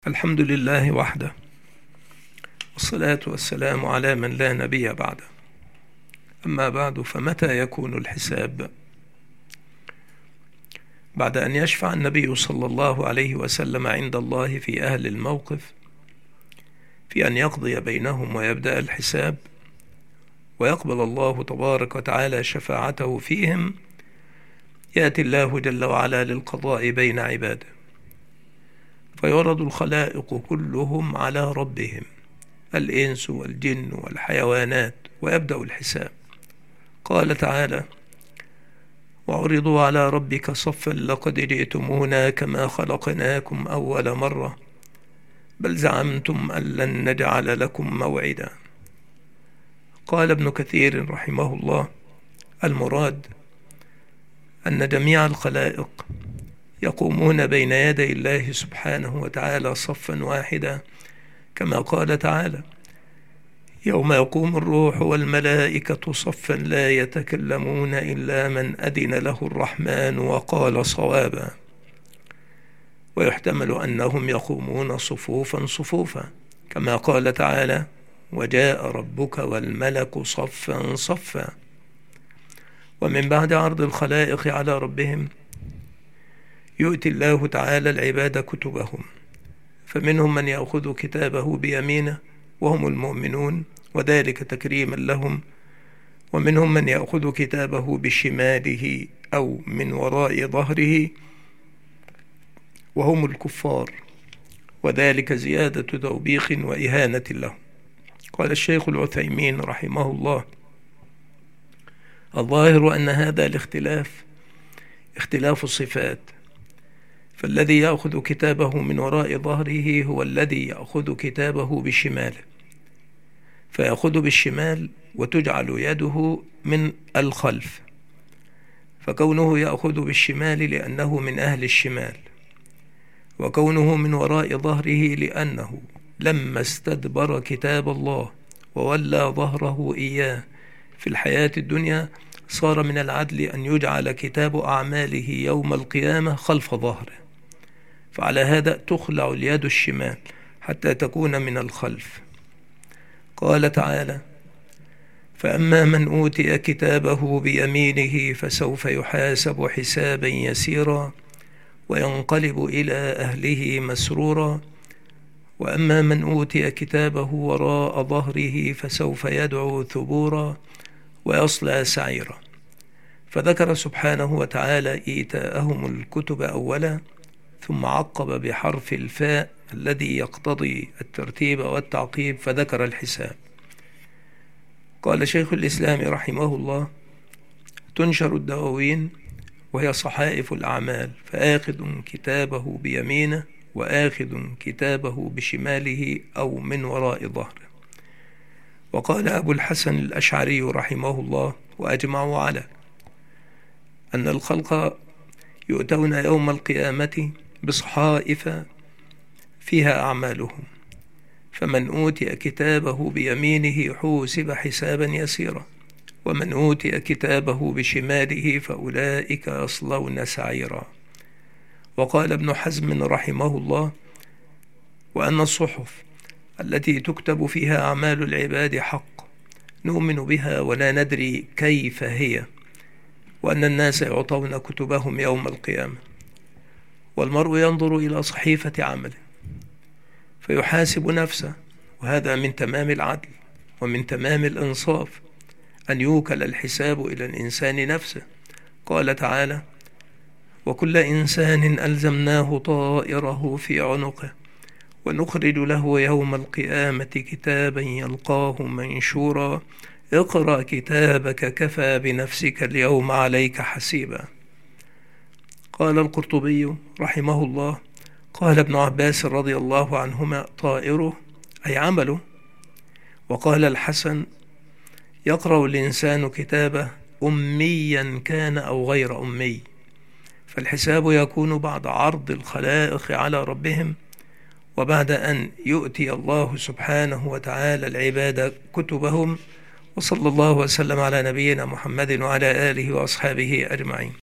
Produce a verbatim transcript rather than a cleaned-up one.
الحمد لله وحده، والصلاة والسلام على من لا نبي بعده. أما بعد، فمتى يكون الحساب؟ بعد أن يشفع النبي صلى الله عليه وسلم عند الله في أهل الموقف في أن يقضي بينهم ويبدأ الحساب، ويقبل الله تبارك وتعالى شفاعته فيهم، يأتي الله جل وعلا للقضاء بين عباده، فيعرض الخلائق كلهم على ربهم، الإنس والجن والحيوانات، ويبدأ الحساب. قال تعالى: وعرضوا على ربك صفا لقد جئتمونا كما خلقناكم أول مرة بل زعمتم أن لن نجعل لكم موعدا. قال ابن كثير رحمه الله: المراد أن جميع الخلائق يقومون بين يدي الله سبحانه وتعالى صفا واحدا، كما قال تعالى: يوم يقوم الروح والملائكة صفا لا يتكلمون إلا من أذن له الرحمن وقال صوابا. ويحتمل أنهم يقومون صفوفا صفوفا، كما قال تعالى: وجاء ربك والملك صفا صفا. ومن بعد عرض الخلائق على ربهم يؤتي الله تعالى العباد كتبهم، فمنهم من يأخذ كتابه بيمينه وهم المؤمنون، وذلك تكريما لهم، ومنهم من يأخذ كتابه بشماله أو من وراء ظهره وهم الكفار، وذلك زيادة توبيخ وإهانة لهم. قال الشيخ العثيمين رحمه الله: الظاهر أن هذا الاختلاف اختلاف الصفات، فالذي يأخذ كتابه من وراء ظهره هو الذي يأخذ كتابه بشماله، فيأخذ بالشمال وتجعل يده من الخلف، فكونه يأخذ بالشمال لأنه من أهل الشمال، وكونه من وراء ظهره لأنه لما استدبر كتاب الله وولى ظهره إياه في الحياة الدنيا صار من العدل أن يجعل كتاب أعماله يوم القيامة خلف ظهره، فعلى هذا تخلع اليد الشمال حتى تكون من الخلف. قال تعالى: فأما من أوتي كتابه بيمينه فسوف يحاسب حسابا يسيرا وينقلب إلى أهله مسرورا، وأما من أوتي كتابه وراء ظهره فسوف يدعو ثبورا ويصلى سعيرا. فذكر سبحانه وتعالى إيتاءهم الكتب أولا، ثم عقب بحرف الفاء الذي يقتضي الترتيب والتعقيب، فذكر الحساب. قال شيخ الإسلام رحمه الله: تنشر الدواوين وهي صحائف الأعمال، فآخذ كتابه بيمينه وآخذ كتابه بشماله أو من وراء ظهره. وقال أبو الحسن الأشعري رحمه الله: وأجمعوا على أن الخلق يؤتون يوم القيامة بصحائف فيها أعمالهم، فمن أوتي كتابه بيمينه حوسب حسابا يسيرا، ومن أوتي كتابه بشماله فأولئك يصلون سعيرا. وقال ابن حزم رحمه الله: وأن الصحف التي تكتب فيها أعمال العباد حق، نؤمن بها ولا ندري كيف هي، وأن الناس يعطون كتبهم يوم القيامة، والمرء ينظر إلى صحيفة عمله فيحاسب نفسه، وهذا من تمام العدل ومن تمام الإنصاف أن يوكل الحساب إلى الإنسان نفسه. قال تعالى: وكل إنسان ألزمناه طائره في عنقه ونخرج له يوم القيامة كتابا يلقاه منشورا اقرأ كتابك كفى بنفسك اليوم عليك حسيبا. قال القرطبي رحمه الله: قال ابن عباس رضي الله عنهما: طائره أي عمله. وقال الحسن: يقرأ الإنسان كتابه أميا كان أو غير أمي. فالحساب يكون بعد عرض الخلائق على ربهم، وبعد أن يؤتي الله سبحانه وتعالى العباد كتبهم. وصلى الله وسلم على نبينا محمد وعلى آله وأصحابه أجمعين.